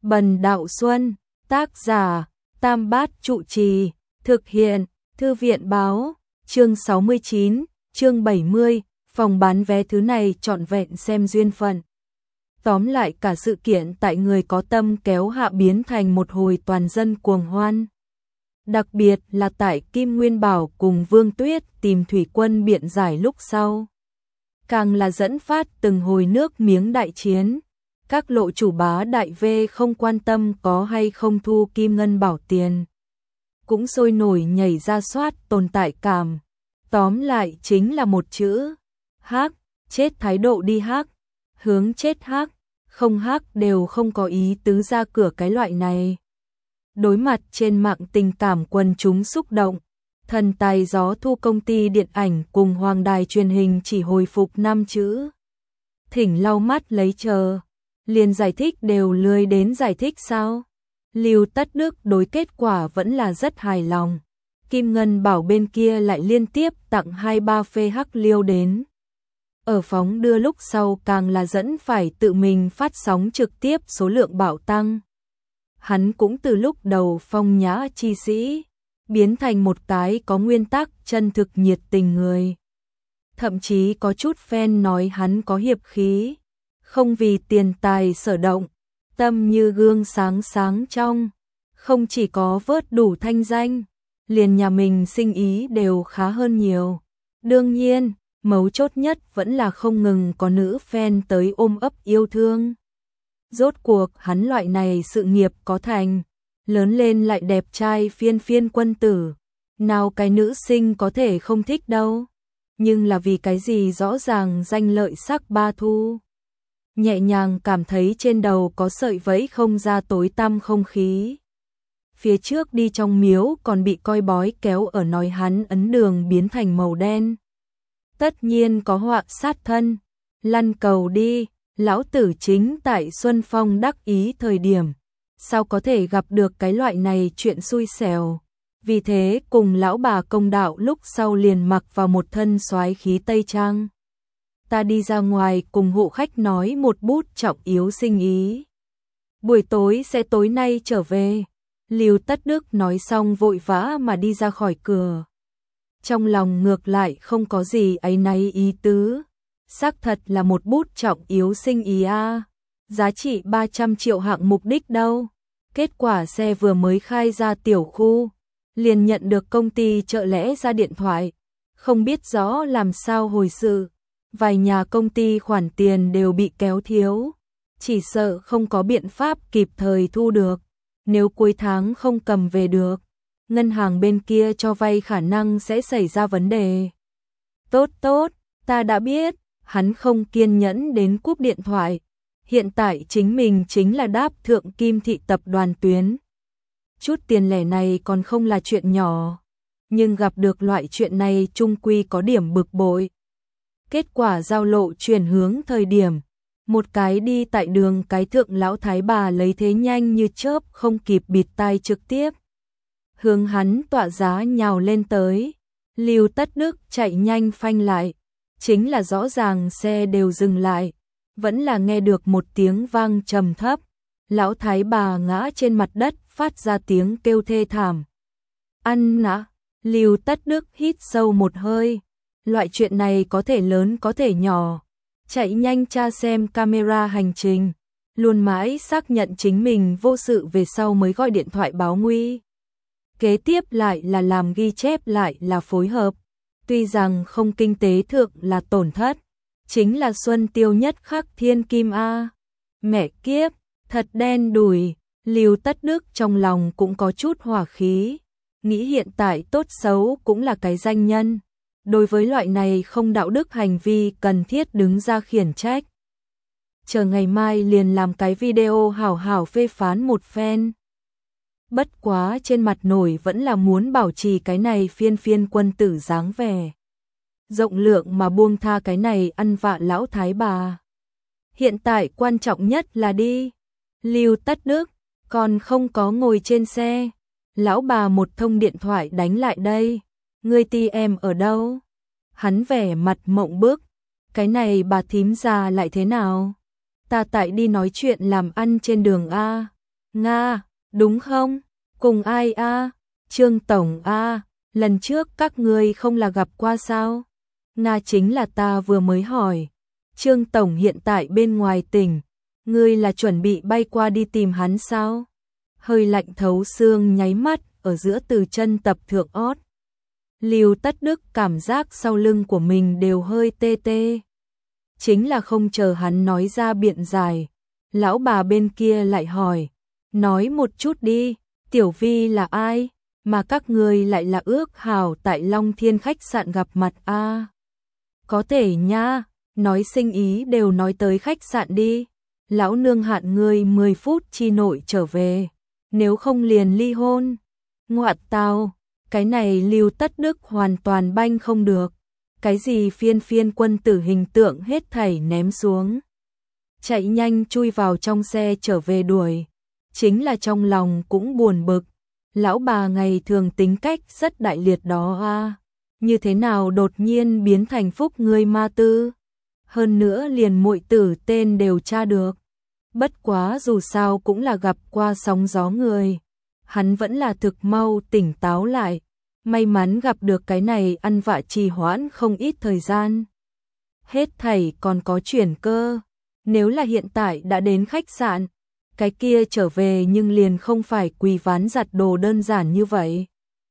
Bần Đạo Xuân, tác giả, Tam Bát Trụ Trì, thực hiện, Thư viện báo, chương 69, chương 70, phòng bán vé thứ này trọn vẹn xem duyên phận. Tóm lại cả sự kiện tại người có tâm kéo hạ biến thành một hồi toàn dân cuồng hoan. Đặc biệt là tại Kim Nguyên Bảo cùng Vương Tuyết tìm Thủy Quân biện giải lúc sau. Càng là dẫn phát từng hồi nước miếng đại chiến. Các lộ chủ bá đại V không quan tâm có hay không thu Kim Ngân Bảo tiền. Cũng sôi nổi nhảy ra soát tồn tại cảm. Tóm lại chính là một chữ. Hắc, chết thái độ đi hắc. Hướng chết hắc, không hắc đều không có ý tứ ra cửa cái loại này. Đối mặt trên mạng tình cảm quần chúng xúc động. Thần tài gió thu công ty điện ảnh cùng hoàng đài truyền hình chỉ hồi phục 5 chữ. Thỉnh lau mắt lấy chờ. Liền giải thích đều lười đến giải thích sao? Lưu Tất Đức đối kết quả vẫn là rất hài lòng. Kim Ngân Bảo bên kia lại liên tiếp tặng 2-3 phê hắc liêu đến. Ở phóng đưa lúc sau càng là dẫn phải tự mình phát sóng trực tiếp số lượng bạo tăng. Hắn cũng từ lúc đầu phong nhã chi sĩ, biến thành một cái có nguyên tắc chân thực nhiệt tình người. Thậm chí có chút fan nói hắn có hiệp khí. Không vì tiền tài sở động, tâm như gương sáng sáng trong, không chỉ có vớt đủ thanh danh, liền nhà mình sinh ý đều khá hơn nhiều. Đương nhiên, mấu chốt nhất vẫn là không ngừng có nữ fan tới ôm ấp yêu thương. Rốt cuộc hắn loại này sự nghiệp có thành, lớn lên lại đẹp trai phiên phiên quân tử, nào cái nữ sinh có thể không thích đâu. Nhưng là vì cái gì rõ ràng danh lợi sắc ba thu. Nhẹ nhàng cảm thấy trên đầu có sợi vẫy không ra tối tăm không khí. Phía trước đi trong miếu còn bị coi bói kéo ở nói hắn ấn đường biến thành màu đen. Tất nhiên có họa sát thân. Lăn cầu đi, lão tử chính tại Xuân Phong đắc ý thời điểm. Sao có thể gặp được cái loại này chuyện xui xẻo. Vì thế cùng lão bà công đạo lúc sau liền mặc vào một thân soái khí tây trang. Ta đi ra ngoài cùng hộ khách nói một bút trọng yếu sinh ý. Buổi tối sẽ tối nay trở về. Lưu Tất Đức nói xong vội vã mà đi ra khỏi cửa. Trong lòng ngược lại không có gì áy náy ý tứ. Xác thật là một bút trọng yếu sinh ý a. Giá trị 300 triệu hạng mục đích đâu. Kết quả xe vừa mới khai ra tiểu khu. Liền nhận được công ty trợ lẽ ra điện thoại. Không biết rõ làm sao hồi sự. Vài nhà công ty khoản tiền đều bị kéo thiếu, chỉ sợ không có biện pháp kịp thời thu được, nếu cuối tháng không cầm về được, ngân hàng bên kia cho vay khả năng sẽ xảy ra vấn đề. Tốt tốt, ta đã biết, hắn không kiên nhẫn đến cúp điện thoại, hiện tại chính mình chính là đáp thượng Kim Thị tập đoàn tuyến. Chút tiền lẻ này còn không là chuyện nhỏ, nhưng gặp được loại chuyện này chung quy có điểm bực bội. Kết quả giao lộ chuyển hướng thời điểm, một cái đi tại đường cái thượng lão thái bà lấy thế nhanh như chớp không kịp bịt tai trực tiếp. Hướng hắn tọa giá nhào lên tới, Lưu Tất Đức chạy nhanh phanh lại, chính là rõ ràng xe đều dừng lại, vẫn là nghe được một tiếng vang trầm thấp, lão thái bà ngã trên mặt đất phát ra tiếng kêu thê thảm. Ăn nã, Lưu Tất Đức hít sâu một hơi. Loại chuyện này có thể lớn có thể nhỏ. Chạy nhanh tra xem camera hành trình. Luôn mãi xác nhận chính mình vô sự về sau mới gọi điện thoại báo nguy. Kế tiếp lại là làm ghi chép lại là phối hợp. Tuy rằng không kinh tế thượng là tổn thất. Chính là Xuân Tiêu nhất khắc thiên kim A. Mẹ kiếp, thật đen đủi. Lưu Tất Đức trong lòng cũng có chút hỏa khí. Nghĩ hiện tại tốt xấu cũng là cái danh nhân. Đối với loại này không đạo đức hành vi cần thiết đứng ra khiển trách. Chờ ngày mai liền làm cái video hảo hảo phê phán một phen. Bất quá trên mặt nổi vẫn là muốn bảo trì cái này phiên phiên quân tử dáng vẻ. Rộng lượng mà buông tha cái này ăn vạ lão thái bà. Hiện tại quan trọng nhất là đi. Lưu Tất Đức còn không có ngồi trên xe. Lão bà một thông điện thoại đánh lại đây. Ngươi ti em ở đâu? Hắn vẻ mặt mộng bức. Cái này bà thím già lại thế nào? Ta tại đi nói chuyện làm ăn trên đường A. Nga, đúng không? Cùng ai a? Trương Tổng a, lần trước các ngươi không là gặp qua sao? Nga chính là ta vừa mới hỏi. Trương Tổng hiện tại bên ngoài tỉnh, ngươi là chuẩn bị bay qua đi tìm hắn sao? Hơi lạnh thấu xương nháy mắt ở giữa từ chân tập thượng ót. Lưu Tất Đức cảm giác sau lưng của mình đều hơi tê tê. Chính là không chờ hắn nói ra biện giải, lão bà bên kia lại hỏi, nói một chút đi, Tiểu Vi là ai, mà các ngươi lại là ước hảo tại Long Thiên khách sạn gặp mặt a? Có thể nha, nói sinh ý đều nói tới khách sạn đi, lão nương hạn ngươi 10 phút chi nội trở về, nếu không liền ly hôn. Ngoạn tào, cái này Lưu Tất Đức hoàn toàn banh không được. Cái gì phiên quân tử hình tượng hết thảy ném xuống. Chạy nhanh chui vào trong xe trở về đuổi. Chính là trong lòng cũng buồn bực. Lão bà ngày thường tính cách rất đại liệt đó a, như thế nào đột nhiên biến thành phúc người ma tư. Hơn nữa liền muội tử tên đều tra được. Bất quá dù sao cũng là gặp qua sóng gió người. Hắn vẫn là thực mau tỉnh táo lại. May mắn gặp được cái này ăn vạ trì hoãn không ít thời gian. Hết thảy còn có chuyển cơ. Nếu là hiện tại đã đến khách sạn, cái kia trở về nhưng liền không phải quỳ ván giặt đồ đơn giản như vậy.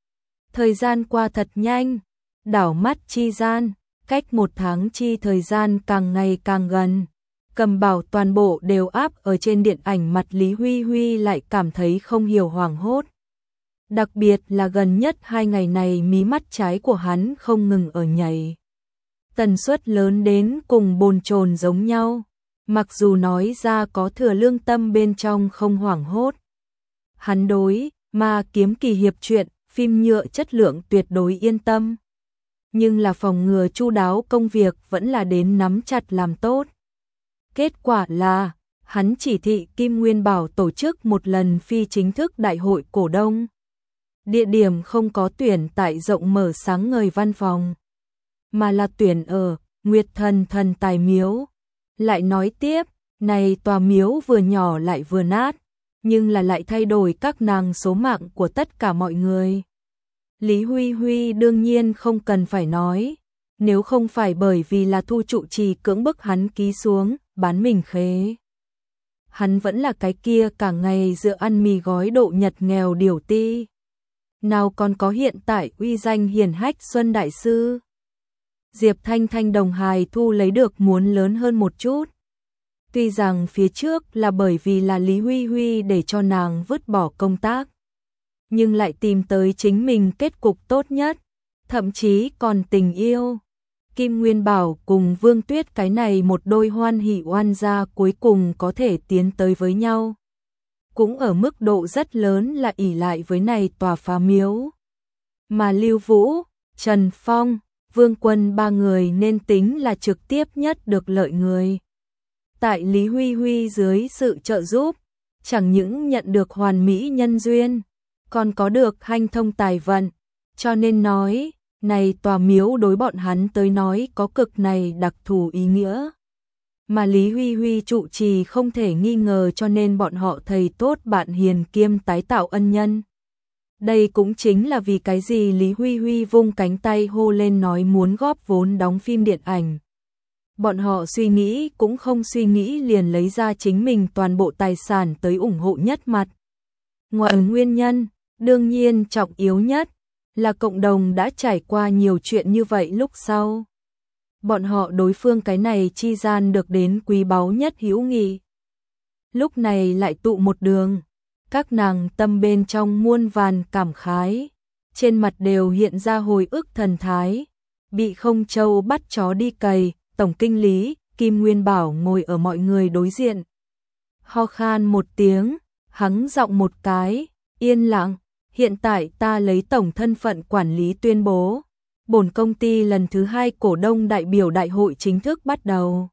Thời gian qua thật nhanh, đảo mắt chi gian, cách 1 tháng chi thời gian càng ngày càng gần. Cầm bảo toàn bộ đều áp ở trên điện ảnh mặt Lý Huy Huy lại cảm thấy không hiểu hoảng hốt. Đặc biệt là gần nhất 2 ngày này mí mắt trái của hắn không ngừng ở nhảy. Tần suất lớn đến cùng bồn chồn giống nhau. Mặc dù nói ra có thừa lương tâm bên trong không hoảng hốt. Hắn đối mà kiếm kỳ hiệp truyện, phim nhựa chất lượng tuyệt đối yên tâm. Nhưng là phòng ngừa chu đáo công việc vẫn là đến nắm chặt làm tốt. Kết quả là, hắn chỉ thị Kim Nguyên Bảo tổ chức một lần phi chính thức đại hội cổ đông. Địa điểm không có tuyển tại rộng mở sáng ngời văn phòng, mà là tuyển ở Nguyệt Thần Thần Tài Miếu. Lại nói tiếp, này tòa miếu vừa nhỏ lại vừa nát, nhưng là lại thay đổi các nàng số mạng của tất cả mọi người. Lý Huy Huy đương nhiên không cần phải nói, nếu không phải bởi vì là Thu trụ trì cưỡng bức hắn ký xuống, bán mình khế. Hắn vẫn là cái kia cả ngày dựa ăn mì gói độ Nhật nghèo điểu ti. Nào còn có hiện tại uy danh hiển hách Xuân Đại Sư. Diệp Thanh Thanh đồng hài thu lấy được muốn lớn hơn một chút. Tuy rằng phía trước là bởi vì là Lý Huy Huy để cho nàng vứt bỏ công tác, nhưng lại tìm tới chính mình kết cục tốt nhất, thậm chí còn tình yêu. Kim Nguyên Bảo cùng Vương Tuyết cái này một đôi hoan hỷ oan gia cuối cùng có thể tiến tới với nhau. Cũng ở mức độ rất lớn là ỷ lại với này tòa phá miếu. Mà Lưu Vũ, Trần Phong, Vương Quân ba người nên tính là trực tiếp nhất được lợi người. Tại Lý Huy Huy dưới sự trợ giúp, chẳng những nhận được hoàn mỹ nhân duyên, còn có được hanh thông tài vận, cho nên nói, này tòa miếu đối bọn hắn tới nói có cực này đặc thù ý nghĩa. Mà Lý Huy Huy trụ trì không thể nghi ngờ cho nên bọn họ thầy tốt bạn hiền kiêm tái tạo ân nhân. Đây cũng chính là vì cái gì Lý Huy Huy vung cánh tay hô lên nói muốn góp vốn đóng phim điện ảnh. Bọn họ suy nghĩ cũng không suy nghĩ liền lấy ra chính mình toàn bộ tài sản tới ủng hộ nhất mặt. Ngoài nguyên nhân, đương nhiên trọng yếu nhất là cộng đồng đã trải qua nhiều chuyện như vậy lúc sau. Bọn họ đối phương cái này chi gian được đến quý báu nhất hữu nghị. Lúc này lại tụ một đường, các nàng tâm bên trong muôn vàn cảm khái, trên mặt đều hiện ra hồi ức thần thái. Bị Không Châu bắt chó đi cày, tổng kinh lý Kim Nguyên Bảo ngồi ở mọi người đối diện. Ho khan một tiếng, hắng giọng một cái, yên lặng, hiện tại ta lấy tổng thân phận quản lý tuyên bố. Bổn công ty lần thứ 2 cổ đông đại biểu đại hội chính thức bắt đầu.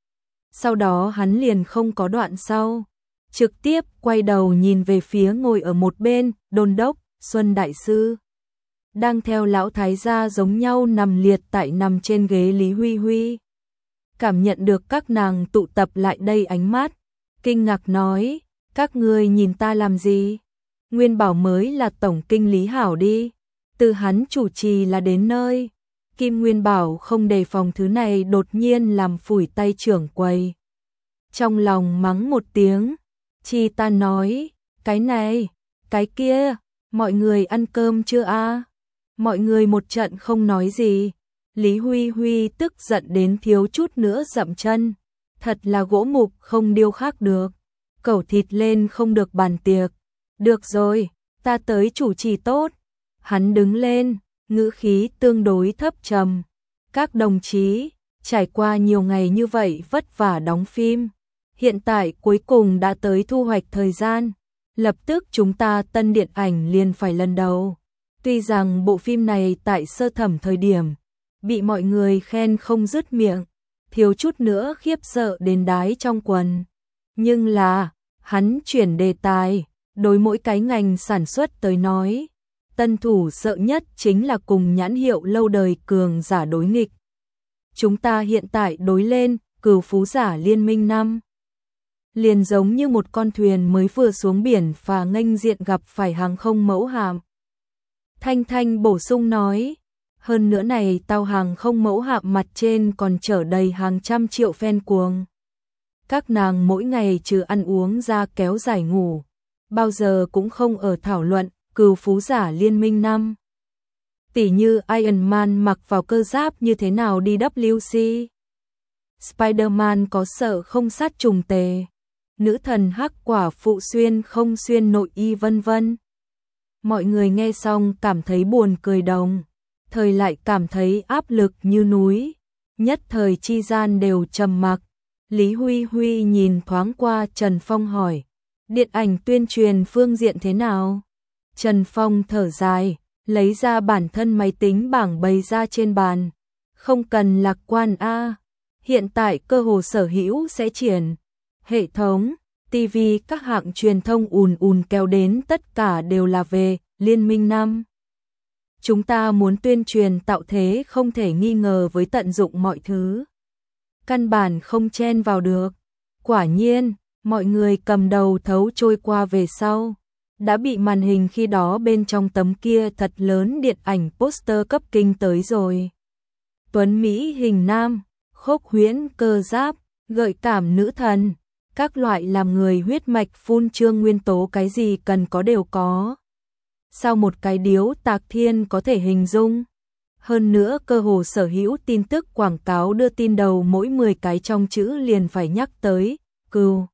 Sau đó hắn liền không có đoạn sau, trực tiếp quay đầu nhìn về phía ngồi ở một bên, đôn đốc, Xuân Đại Sư. Đang theo lão thái gia giống nhau nằm liệt tại nằm trên ghế Lý Huy Huy. Cảm nhận được các nàng tụ tập lại đây ánh mắt, kinh ngạc nói, Các ngươi nhìn ta làm gì? Nguyên Bảo mới là tổng kinh lý hảo đi. Từ hắn chủ trì là đến nơi. Kim Nguyên Bảo không đề phòng thứ này đột nhiên làm phủi tay trưởng quầy. Trong lòng mắng một tiếng. Chi ta nói, cái này, cái kia, mọi người ăn cơm chưa a? Mọi người một trận không nói gì. Lý Huy Huy tức giận đến thiếu chút nữa dậm chân. Thật là gỗ mục không điêu khắc được. Cẩu thịt lên không được bàn tiệc. Được rồi, ta tới chủ trì tốt. Hắn đứng lên, ngữ khí tương đối thấp trầm. Các đồng chí, trải qua nhiều ngày như vậy vất vả đóng phim. Hiện tại cuối cùng đã tới thu hoạch thời gian. Lập tức chúng ta tân điện ảnh liền phải lần đầu. Tuy rằng bộ phim này tại sơ thẩm thời điểm, bị mọi người khen không dứt miệng, thiếu chút nữa khiếp sợ đến đái trong quần. Nhưng là, hắn chuyển đề tài, đối mỗi cái ngành sản xuất tới nói. Tân thủ sợ nhất chính là cùng nhãn hiệu lâu đời cường giả đối nghịch. Chúng ta hiện tại đối lên, Cửu Phú Giả Liên Minh 5. Liền giống như một con thuyền mới vừa xuống biển và nghênh diện gặp phải hàng không mẫu hạm. Thanh Thanh bổ sung nói, hơn nữa này tàu hàng không mẫu hạm mặt trên còn chở đầy hàng trăm triệu fan cuồng. Các nàng mỗi ngày trừ ăn uống ra kéo dài ngủ, bao giờ cũng không ở thảo luận Cửu Phú Giả Liên Minh 5. Tỉ như Iron Man mặc vào cơ giáp như thế nào đi WC. Spider-Man có sợ không sát trùng tề. Nữ thần hắc quả phụ xuyên không xuyên nội y vân vân. Mọi người nghe xong cảm thấy buồn cười đồng, thời lại cảm thấy áp lực như núi. Nhất thời chi gian đều trầm mặc. Lý Huy Huy nhìn thoáng qua Trần Phong hỏi, điện ảnh tuyên truyền phương diện thế nào? Trần Phong thở dài, lấy ra bản thân máy tính bảng bày ra trên bàn. Không cần lạc quan a, hiện tại cơ hồ sở hữu sẽ triển. Hệ thống, TV các hạng truyền thông ùn ùn kéo đến tất cả đều là về Liên Minh 5. Chúng ta muốn tuyên truyền tạo thế không thể nghi ngờ với tận dụng mọi thứ. Căn bản không chen vào được. Quả nhiên, mọi người cầm đầu thấu trôi qua về sau. Đã bị màn hình khi đó bên trong tấm kia thật lớn điện ảnh poster cấp kinh tới rồi. Tuấn Mỹ hình nam, khốc huyễn cơ giáp, gợi cảm nữ thần. Các loại làm người huyết mạch phun trương nguyên tố cái gì cần có đều có. Sao một cái điếu tạc thiên có thể hình dung? Hơn nữa cơ hồ sở hữu tin tức quảng cáo đưa tin đầu mỗi 10 cái trong chữ liền phải nhắc tới, Cửu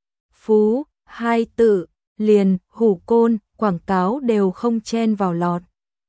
Phú, 2 tự, liền, hủ côn, quảng cáo đều không chen vào lọt.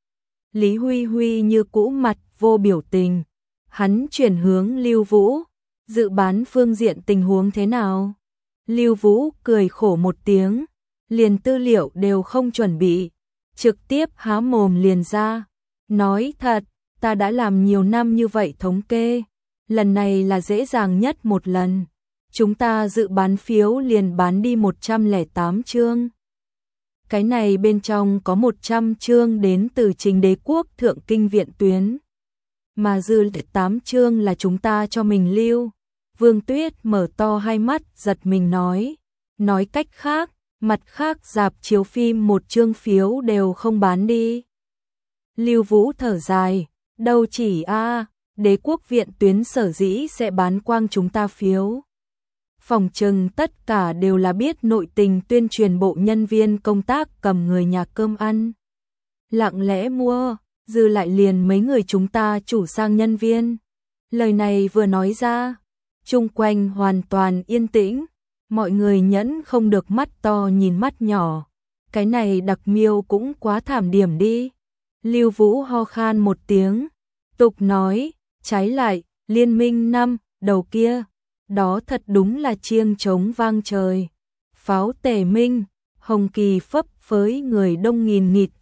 Lý Huy Huy như cũ mặt vô biểu tình. Hắn chuyển hướng Lưu Vũ, dự bán phương diện tình huống thế nào? Lưu Vũ cười khổ một tiếng, liền tư liệu đều không chuẩn bị, trực tiếp há mồm liền ra, nói thật, ta đã làm nhiều năm như vậy thống kê, lần này là dễ dàng nhất một lần, chúng ta dự bán phiếu liền bán đi 108 chương. Cái này bên trong có 100 chương đến từ Trình Đế Quốc Thượng Kinh Viện tuyến, mà dư 8 chương là chúng ta cho mình lưu. Vương Tuyết mở to hai mắt giật mình nói cách khác, mặt khác rạp chiếu phim một chương phiếu đều không bán đi. Lưu Vũ thở dài, đâu chỉ Đế Quốc Viện tuyến sở dĩ sẽ bán quang chúng ta phiếu. Phòng trừng tất cả đều là biết nội tình tuyên truyền bộ nhân viên công tác cầm người nhà cơm ăn. Lặng lẽ mua, dư lại liền mấy người chúng ta chủ sang nhân viên. Lời này vừa nói ra, chung quanh hoàn toàn yên tĩnh, mọi người nhẫn không được mắt to nhìn mắt nhỏ. Cái này đặc miêu cũng quá thảm điểm đi. Lưu Vũ ho khan một tiếng, tục nói, trái lại, Liên Minh 5, đầu kia, đó thật đúng là chiêng trống vang trời. Pháo tề minh, hồng kỳ phấp phới người đông nghìn nghịt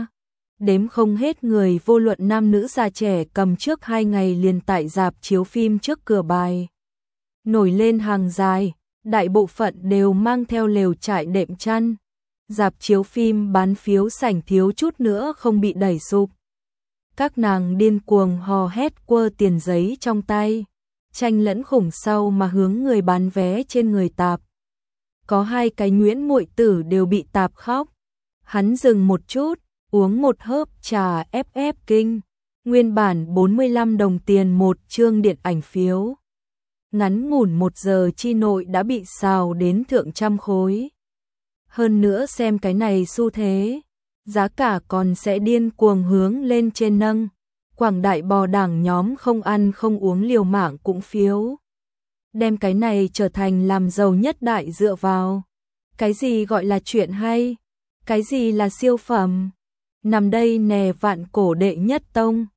đếm không hết người vô luận nam nữ già trẻ cầm trước 2 ngày liền tại rạp chiếu phim trước cửa bài. Nổi lên hàng dài, đại bộ phận đều mang theo lều trại đệm chăn. Rạp chiếu phim bán phiếu sảnh thiếu chút nữa không bị đẩy sụp. Các nàng điên cuồng hò hét quơ tiền giấy trong tay, tranh lẫn khủng sau mà hướng người bán vé trên người tạp. có hai cái nhuyễn muội tử đều bị tạp khóc. Hắn dừng một chút, uống một hớp trà FF Kinh, nguyên bản 45 đồng tiền một chương điện ảnh phiếu. Ngắn ngủn 1 giờ chi nội đã bị xào đến thượng trăm khối. Hơn nữa xem cái này xu thế, giá cả còn sẽ điên cuồng hướng lên trên nâng. Quảng đại bò đảng nhóm không ăn không uống liều mạng cũng phiếu. Đem cái này trở thành làm giàu nhất đại dựa vào. Cái gì gọi là chuyện hay? Cái gì là siêu phẩm? Nằm đây nè vạn cổ đệ nhất tông.